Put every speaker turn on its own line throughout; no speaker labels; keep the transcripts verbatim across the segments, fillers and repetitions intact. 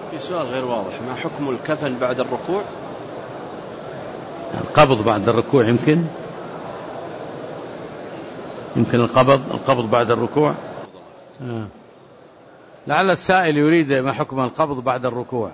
في سؤال غير واضح، ما حكم الكفن بعد الركوع؟
القبض بعد الركوع يمكن يمكن القبض القبض بعد الركوع. آه. لعل السائل يريد ما حكم القبض بعد الركوع.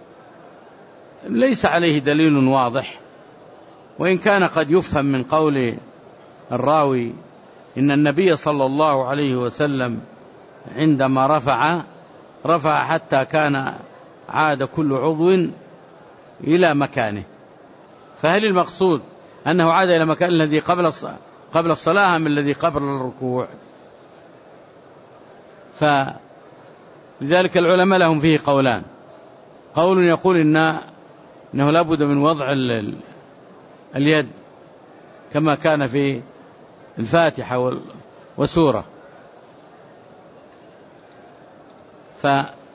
ليس عليه دليل واضح، وإن كان قد يفهم من قول الراوي إن النبي صلى الله عليه وسلم عندما رفع رفع حتى كان عاد كل عضو إلى مكانه، فهل المقصود أنه عاد إلى مكان الذي قبل قبل الصلاة أم الذي قبل الركوع؟ فلذلك العلماء لهم فيه قولان. قول يقول إن إنه لا بد من وضع اليد كما كان في الفاتحة وسورة، ف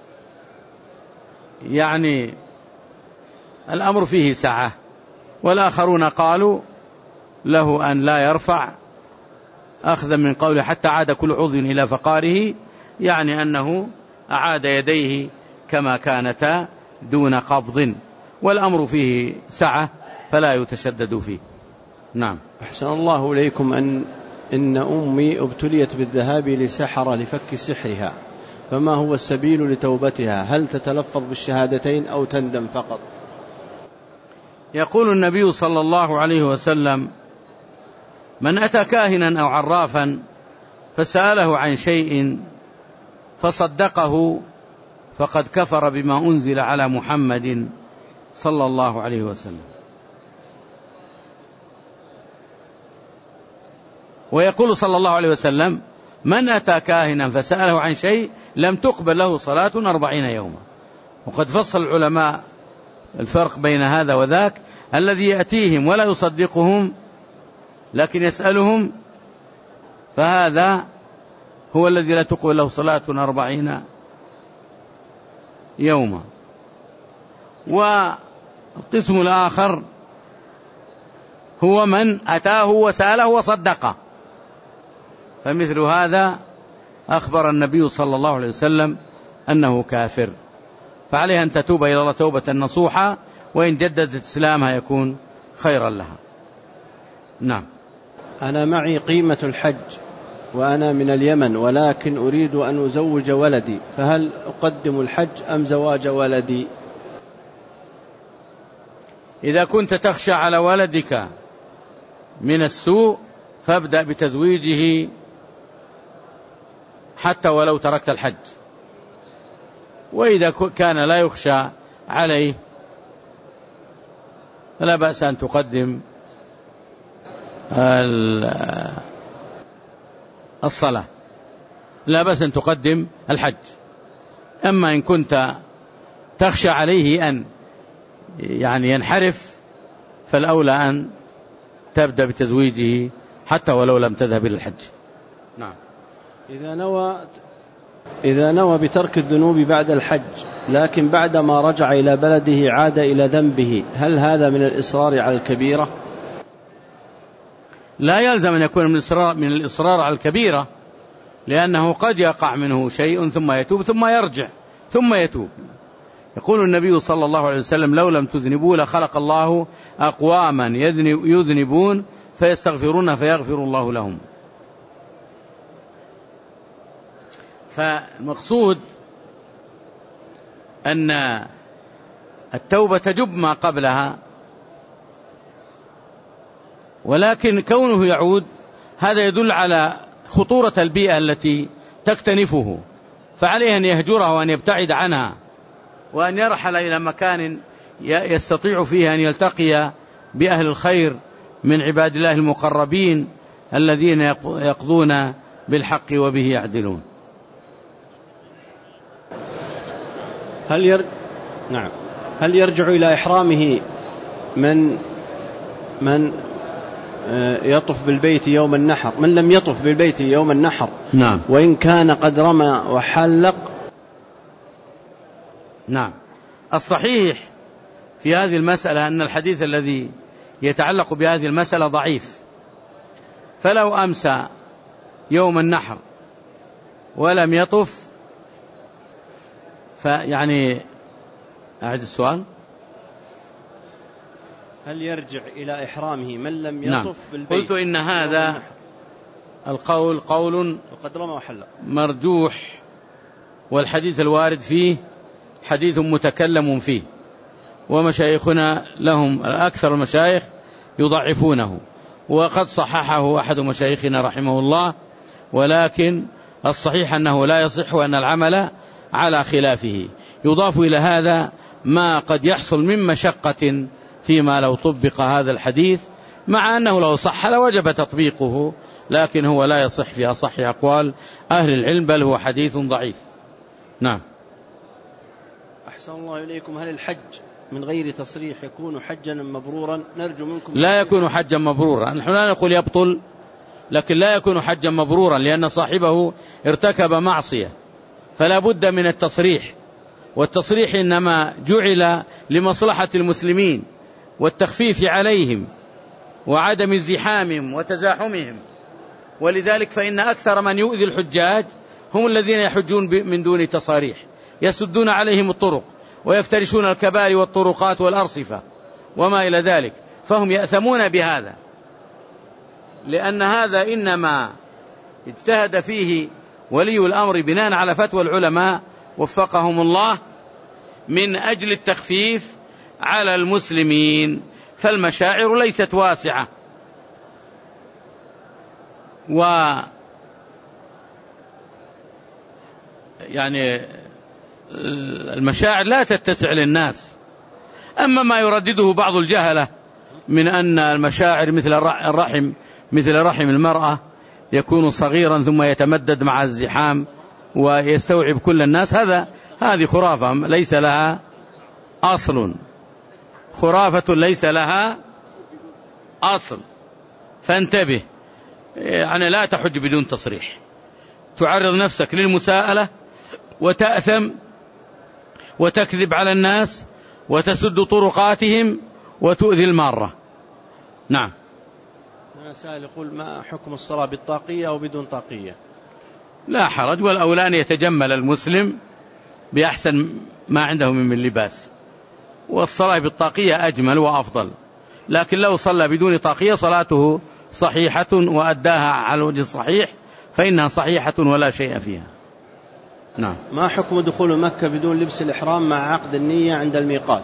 يعني الأمر فيه سعة. والآخرون قالوا له أن لا يرفع أخذا من قوله حتى عاد كل عضو إلى فقاره، يعني أنه أعاد يديه كما كانتا دون قبض، والأمر فيه سعة فلا يتشدد فيه. نعم.
أحسن الله إليكم. أن إن أمي ابتليت بالذهاب لسحرة لفك سحرها، فما هو السبيل لتوبتها؟ هل تتلفظ بالشهادتين أو تندم فقط؟
يقول النبي صلى الله عليه وسلم: من أتى كاهنا أو عرافا فسأله عن شيء فصدقه فقد كفر بما أنزل على محمد صلى الله عليه وسلم. ويقول صلى الله عليه وسلم: من أتى كاهنا فسأله عن شيء لم تقبل له صلاة أربعين يوما. وقد فصل العلماء الفرق بين هذا وذاك: الذي يأتيهم ولا يصدقهم لكن يسألهم فهذا هو الذي لا تقبل له صلاة أربعين يوما. والقسم الآخر هو من أتاه وسأله وصدقه، فمثل هذا أخبر النبي صلى الله عليه وسلم أنه كافر، فعليها أن تتوب إلى الله توبة نصوحا، وإن جددت إسلامها يكون خيرا لها. نعم.
أنا معي قيمة الحج وأنا من اليمن، ولكن أريد أن أزوج ولدي، فهل أقدم الحج أم زواج ولدي؟
إذا كنت تخشى على ولدك من السوء فابدأ بتزويجه حتى ولو تركت الحج، وإذا كان لا يخشى عليه فلا بأس أن تقدم الصلاة، لا بأس أن تقدم الحج. أما إن كنت تخشى عليه أن يعني ينحرف فالأولى أن تبدأ بتزويجه حتى ولو لم تذهب إلى الحج. نعم.
إذا نوى إذا نوى بترك الذنوب بعد الحج، لكن بعدما رجع إلى بلده عاد إلى ذنبه، هل هذا من الإصرار على الكبيرة؟
لا يلزم أن يكون من الإصرار, من الإصرار على الكبيرة، لأنه قد يقع منه شيء ثم يتوب ثم يرجع ثم يتوب. يقول النبي صلى الله عليه وسلم: لو لم تذنبوا لخلق الله أقواما يذنبون فيستغفرون فيغفر الله لهم. فالمقصود أن التوبة تجب ما قبلها، ولكن كونه يعود هذا يدل على خطورة البيئة التي تكتنفه، فعليه أن يهجرها وأن يبتعد عنها، وأن يرحل إلى مكان يستطيع فيه أن يلتقي بأهل الخير من عباد الله المقربين الذين يقضون بالحق وبه يعدلون.
هل يرجع نعم هل يرجع إلى إحرامه من من يطف بالبيت يوم النحر، من لم يطف بالبيت يوم النحر؟
نعم.
وإن كان قد رمى وحلق؟
نعم. الصحيح في هذه المسألة أن الحديث الذي يتعلق بهذه المسألة ضعيف، فلو أمسى يوم النحر ولم يطف فيعني أعد السؤال.
هل يرجع إلى إحرامه من لم يطف
نعم.
بالبيت؟
قلت إن هذا القول قول
وقد رمى وحلق
مرجوح، والحديث الوارد فيه حديث متكلم فيه، ومشايخنا لهم أكثر المشايخ يضعفونه، وقد صححه أحد مشايخنا رحمه الله، ولكن الصحيح أنه لا يصح وأن العمل على خلافه. يضاف إلى هذا ما قد يحصل من مشقة فيما لو طبق هذا الحديث، مع أنه لو صح لوجب تطبيقه، لكن هو لا يصح في أصح أقوال أهل العلم، بل هو حديث ضعيف. نعم.
أحسن الله إليكم. هل الحج من غير تصريح يكون حجا مبرورا؟ نرجو منكم.
لا يكون حجا مبرورا، نحن لا نقول يبطل، لكن لا يكون حجا مبرورا، لأن صاحبه ارتكب معصية، فلا بد من التصريح، والتصريح إنما جعل لمصلحة المسلمين والتخفيف عليهم وعدم ازدحامهم وتزاحمهم، ولذلك فإن أكثر من يؤذي الحجاج هم الذين يحجون من دون تصاريح، يسدون عليهم الطرق ويفترشون الكباري والطرقات والأرصفة وما إلى ذلك، فهم يأثمون بهذا، لأن هذا إنما اجتهد فيه ولي الأمر بناء على فتوى العلماء وفقهم الله من أجل التخفيف على المسلمين، فالمشاعر ليست واسعة، و يعني المشاعر لا تتسع للناس. أما ما يردده بعض الجهلة من أن المشاعر مثل الرحم مثل رحم المرأة يكون صغيرا ثم يتمدد مع الزحام ويستوعب كل الناس، هذا هذه خرافة ليس لها أصل، خرافة ليس لها أصل، فانتبه. يعني لا تحج بدون تصريح، تعرض نفسك للمساءلة وتأثم وتكذب على الناس وتسد طرقاتهم وتؤذي المارة. نعم.
سائل يقول: ما حكم الصلاة بالطاقية أو بدون طاقية؟
لا حرج، والأولى أن يتجمل المسلم بأحسن ما عنده من لباس، والصلاة بالطاقية أجمل وأفضل، لكن لو صلى بدون طاقية صلاته صحيحة وأداها على الوجه الصحيح فإنها صحيحة ولا شيء فيها. نعم.
ما حكم دخول مكة بدون لبس الإحرام مع عقد النية عند الميقات؟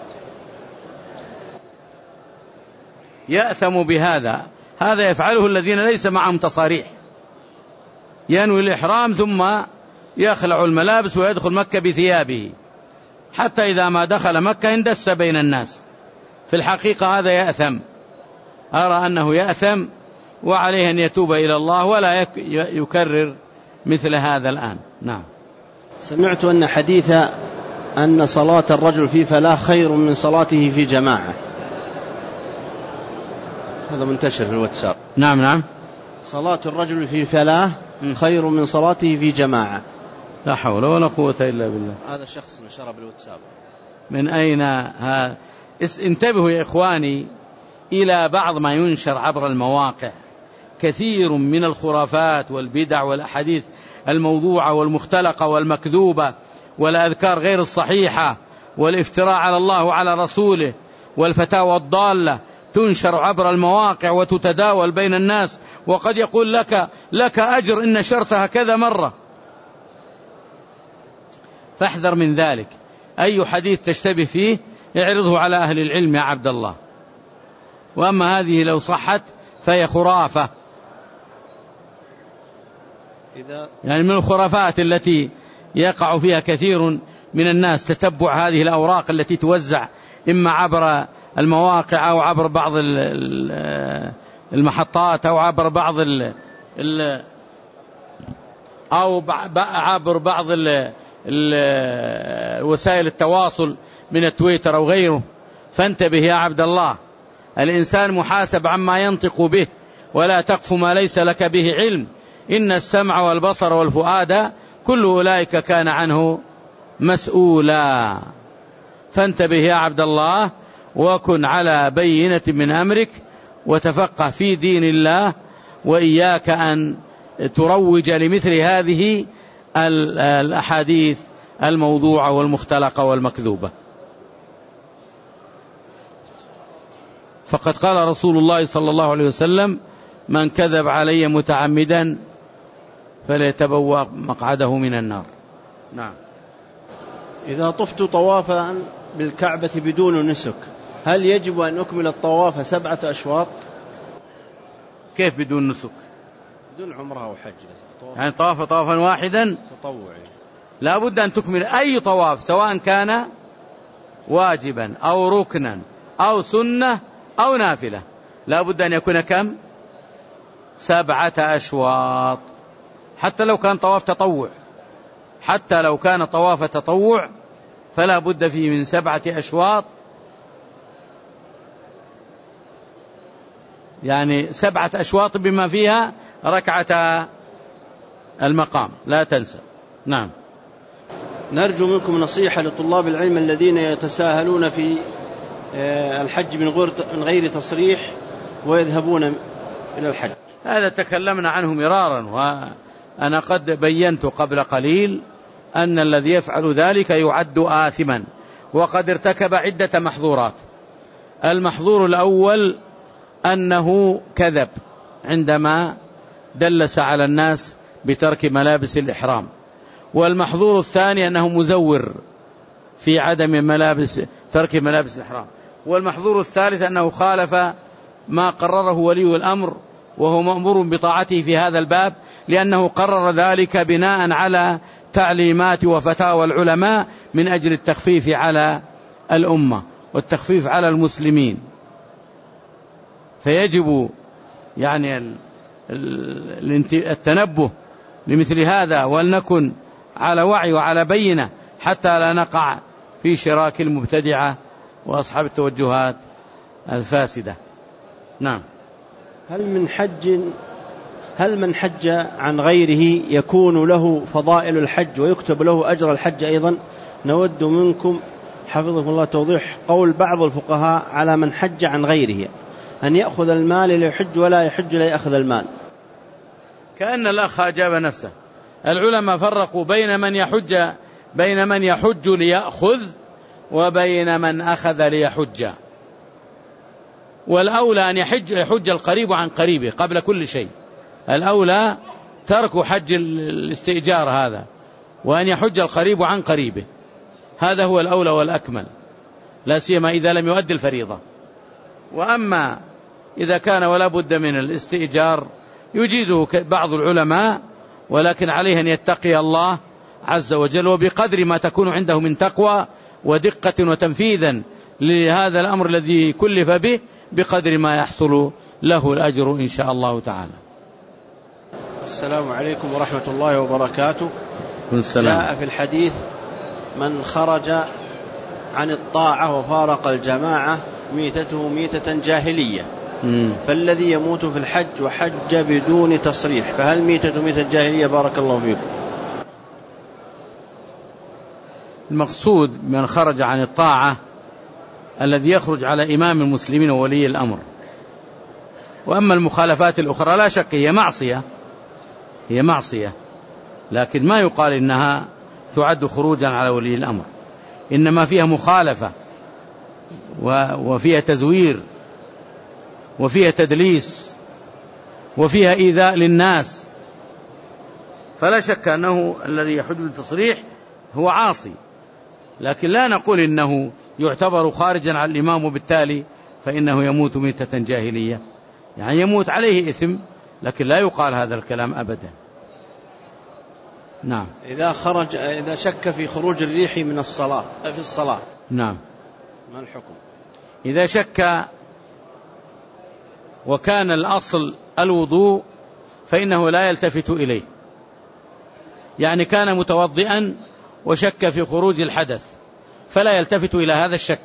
يأثم بهذا، هذا يفعله الذين ليس معهم تصاريح، ينوي الإحرام ثم يخلع الملابس ويدخل مكة بثيابه، حتى إذا ما دخل مكة اندس بين الناس، في الحقيقة هذا يأثم، أرى أنه يأثم وعليه أن يتوب إلى الله ولا يكرر مثل هذا الآن. نعم.
سمعت أن حديث أن صلاة الرجل في فلاة خير من صلاته في جماعة، هذا منتشر في الواتساب.
نعم نعم.
صلاة الرجل في فلاة خير من صلاته في جماعة.
لا حول ولا قوة إلا بالله.
هذا شخص نشره بالواتساب.
من أين ها؟ انتبهوا يا إخواني إلى بعض ما ينشر عبر المواقع، كثير من الخرافات والبدع والأحاديث الموضوعة والمختلقة والمكذوبة والأذكار غير الصحيحة والافتراء على الله وعلى رسوله والفتاوى الضالة تنشر عبر المواقع وتتداول بين الناس، وقد يقول لك لك أجر إن نشرتها كذا مرة، فاحذر من ذلك. أي حديث تشتبه فيه اعرضه على أهل العلم يا عبد الله، وأما هذه لو صحت فهي خرافة، يعني من الخرافات التي يقع فيها كثير من الناس، تتبع هذه الأوراق التي توزع إما عبر المواقع أو عبر بعض المحطات أو عبر بعض ال ال أو عبر بعض ال وسائل التواصل من التويتر أو غيره. فانتبه يا عبد الله، الإنسان محاسب عما ينطق به، ولا تقف ما ليس لك به علم، إن السمع والبصر والفؤاد كل أولئك كان عنه مسؤولا. فانتبه يا عبد الله، وكن على بينة من أمرك، وتفقه في دين الله، وإياك أن تروج لمثل هذه الأحاديث الموضوعة والمختلقة والمكذوبة. فقد قال رسول الله صلى الله عليه وسلم: من كذب علي متعمدا فليتبوأ مقعده من النار. نعم.
إذا طفت طوافا بالكعبة بدون نسك هل يجب أن أكمل الطواف سبعة أشواط؟
كيف بدون نسك؟
بدون عمرة وحج،
يعني طواف طوافا واحدا
تطوعي.
لا بد أن تكمل أي طواف سواء كان واجبا أو ركنا أو سنة أو نافلة، لا بد أن يكون كم؟ سبعة أشواط. حتى لو كان طواف تطوع، حتى لو كان طواف تطوع فلا بد فيه من سبعة أشواط، يعني سبعة أشواط بما فيها ركعة المقام، لا تنسى. نعم.
نرجو منكم نصيحة لطلاب العلم الذين يتساهلون في الحج من غير تصريح ويذهبون إلى الحج.
هذا تكلمنا عنه مرارا، وأنا قد بينت قبل قليل أن الذي يفعل ذلك يعد آثما وقد ارتكب عدة محظورات. المحظور الأول أنه كذب عندما دلس على الناس بترك ملابس الإحرام، والمحظور الثاني أنه مزور في عدم ملابس ترك ملابس الإحرام، والمحظور الثالث أنه خالف ما قرره ولي الأمر وهو مأمور بطاعته في هذا الباب، لأنه قرر ذلك بناء على تعليمات وفتاوى العلماء من أجل التخفيف على الأمة والتخفيف على المسلمين. فيجب يعني التنبه لمثل هذا، ولنكن على وعي وعلى بينة حتى لا نقع في شراك المبتدعة وأصحاب التوجهات الفاسدة. نعم.
هل من حج هل من حج عن غيره يكون له فضائل الحج ويكتب له أجر الحج أيضا؟ نود منكم حفظكم الله توضيح قول بعض الفقهاء على من حج عن غيره أن يأخذ المال ليحج ولا يحج ليأخذ المال.
كأن الأخ أجاب نفسه. العلماء فرقوا بين من يحج بين من يحج ليأخذ وبين من أخذ ليحج، والأولى أن يحج يحج القريب عن قريبه قبل كل شيء. الأولى ترك حج الاستئجار هذا، وأن يحج القريب عن قريبه، هذا هو الأولى والأكمل، لا سيما إذا لم يؤدي الفريضة. وأما إذا كان ولا بد من الاستئجار يجيزه بعض العلماء، ولكن عليه أن يتقي الله عز وجل، وبقدر ما تكون عنده من تقوى ودقة وتنفيذا لهذا الأمر الذي كلف به بقدر ما يحصل له الأجر إن شاء الله تعالى.
السلام عليكم ورحمة الله وبركاته.
السلام.
جاء في الحديث من خرج عن الطاعة وفارق الجماعة ميتته ميتة جاهلية، مم. فالذي يموت في الحج وحج بدون تصريح فهل ميتة ميتة جاهلية؟ بارك الله فيكم.
المقصود من خرج عن الطاعة الذي يخرج على إمام المسلمين وولي الأمر. وأما المخالفات الأخرى لا شك هي معصية هي معصية لكن ما يقال إنها تعد خروجا على ولي الأمر، إنما فيها مخالفة وفيها تزوير وفيها تدليس وفيها إيذاء للناس، فلا شك أنه الذي يحج بالتصريح هو عاصي، لكن لا نقول إنه يعتبر خارجا على الإمام وبالتالي فإنه يموت ميتة جاهلية، يعني يموت عليه إثم، لكن لا يقال هذا الكلام أبدا. نعم.
إذا خرج إذا شك في خروج الريح من الصلاة في الصلاة
نعم
ما الحكم؟
إذا شك وكان الأصل الوضوء فإنه لا يلتفت إليه، يعني كان متوضئا وشك في خروج الحدث فلا يلتفت إلى هذا الشك.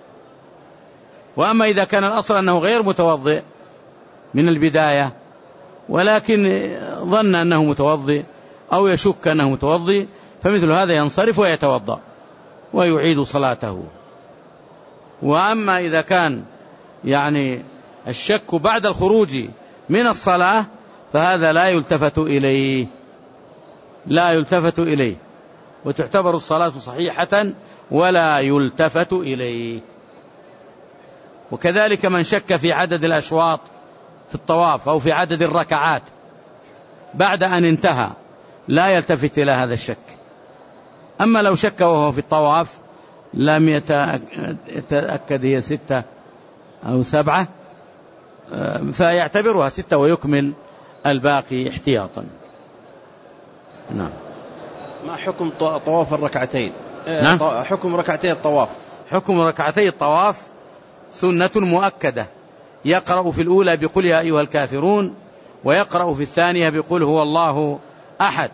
وأما إذا كان الأصل أنه غير متوضئ من البداية ولكن ظن أنه متوضئ أو يشك أنه متوضئ فمثل هذا ينصرف ويتوضأ ويعيد صلاته. وأما إذا كان يعني الشك بعد الخروج من الصلاة فهذا لا يلتفت إليه لا يلتفت إليه وتعتبر الصلاة صحيحة ولا يلتفت إليه. وكذلك من شك في عدد الأشواط في الطواف أو في عدد الركعات بعد أن انتهى لا يلتفت إلى هذا الشك. أما لو شك وهو في الطواف لم يتأكد هي ستة أو سبعة فيعتبرها ستة ويكمل الباقي احتياطا. نعم.
ما حكم طواف الركعتين؟
نعم.
حكم ركعتي الطواف.
حكم ركعتي الطواف سنة مؤكدة، يقرأ في الأولى بقل يا أيها الكافرون، ويقرأ في الثانية بقل هو الله أحد.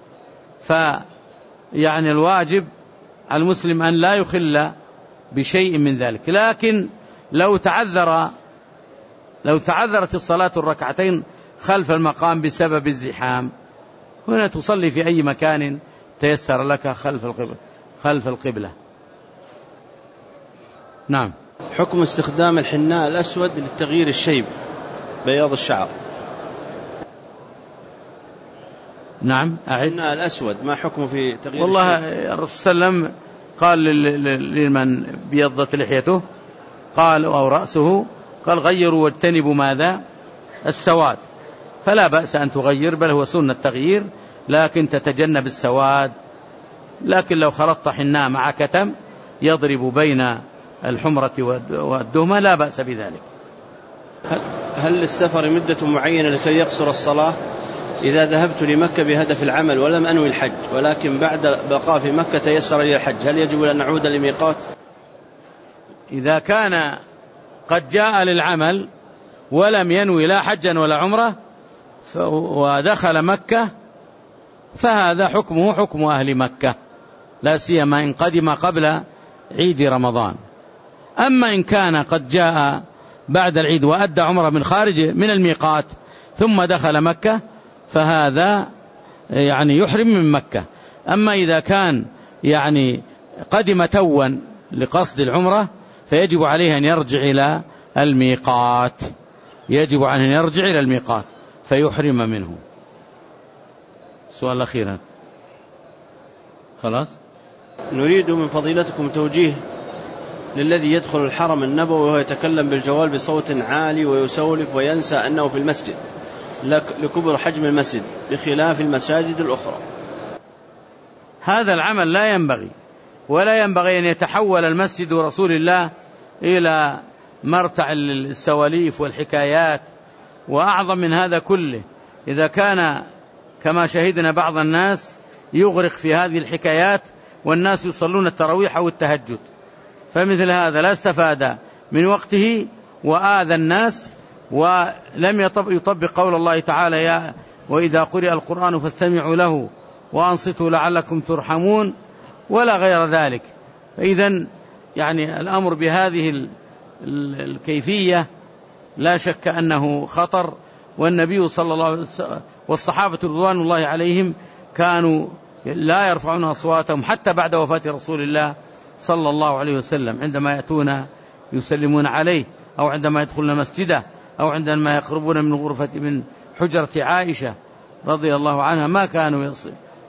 فيعني الواجب على المسلم أن لا يخل بشيء من ذلك. لكن لو تعذر لو تعذرت الصلاة الركعتين خلف المقام بسبب الزحام، هنا تصلي في أي مكان تيسر لك خلف القبلة خلف القبلة. نعم.
حكم استخدام الحناء الأسود للتغيير الشيب بياض الشعر.
نعم. أعد.
الحناء الأسود ما حكمه في تغيير
والله
الشيب؟
الرسول صلى الله عليه وسلم قال لمن بيضت لحيته قال أو رأسه قال غيروا واجتنبوا ماذا؟ السواد. فلا بأس أن تغير، بل هو سنة التغيير، لكن تتجنب السواد. لكن لو خلطت حناء مع كتم يضرب بين الحمرة والدهمة لا بأس بذلك.
هل للسفر مدة معينة لكي يقصر الصلاة؟ إذا ذهبت لمكة بهدف العمل ولم أنوي الحج، ولكن بعد بقاء في مكة تيسر لي الحج، هل يجب أن نعود لميقات؟
إذا كان قد جاء للعمل ولم ينوي لا حجا ولا عمرة ودخل مكة فهذا حكمه حكم أهل مكة، لا سيما إن قدم قبل عيد رمضان. أما إن كان قد جاء بعد العيد وأدى عمرة من خارج من الميقات ثم دخل مكة فهذا يعني يحرم من مكة. أما إذا كان يعني قدم توا لقصد العمرة فيجب عليه أن يرجع إلى الميقات، يجب عليه أن يرجع إلى الميقات فيحرم منه. سؤال الأخير خلاص.
نريد من فضيلتكم توجيه للذي يدخل الحرم النبوي وهو يتكلم بالجوال بصوت عالي ويسولف وينسى أنه في المسجد لكبر حجم المسجد بخلاف المساجد الأخرى.
هذا العمل لا ينبغي، ولا ينبغي أن يتحول المسجد رسول الله إلى مرتع السواليف والحكايات. وأعظم من هذا كله إذا كان كما شهدنا بعض الناس يغرق في هذه الحكايات والناس يصلون التراويح أو التهجد، فمثل هذا لا استفاد من وقته وآذى الناس ولم يطبق قول الله تعالى يا وإذا قرئ القرآن فاستمعوا له وأنصتوا لعلكم ترحمون ولا غير ذلك. فإذن يعني الأمر بهذه الكيفية لا شك أنه خطر. والنبي صلى الله عليه وسلم والصحابة رضوان الله عليهم كانوا لا يرفعون أصواتهم حتى بعد وفاة رسول الله صلى الله عليه وسلم، عندما يأتون يسلمون عليه أو عندما يدخلون مسجده أو عندما يقربون من غرفة من حجرة عائشة رضي الله عنها ما كانوا يصل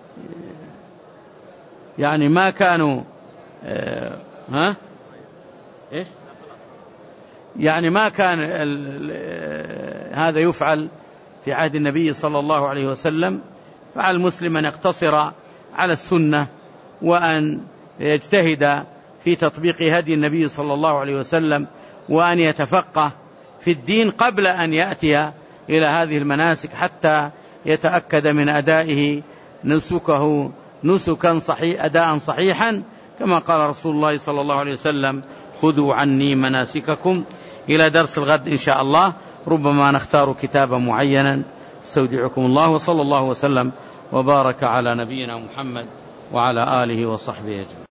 يعني ما كانوا آه ها إيش يعني ما كان هذا يفعل في عهد النبي صلى الله عليه وسلم. فعلى المسلم أن يقتصر على السنة وأن يجتهد في تطبيق هدي النبي صلى الله عليه وسلم وأن يتفقه في الدين قبل أن يأتي إلى هذه المناسك حتى يتأكد من أدائه نسكه نسكا صحيح أداء صحيحا كما قال رسول الله صلى الله عليه وسلم خذوا عني مناسككم. إلى درس الغد إن شاء الله ربما نختار كتابا معينا. استودعكم الله وصلى الله وسلم وبارك على نبينا محمد وعلى آله وصحبه أجمعين.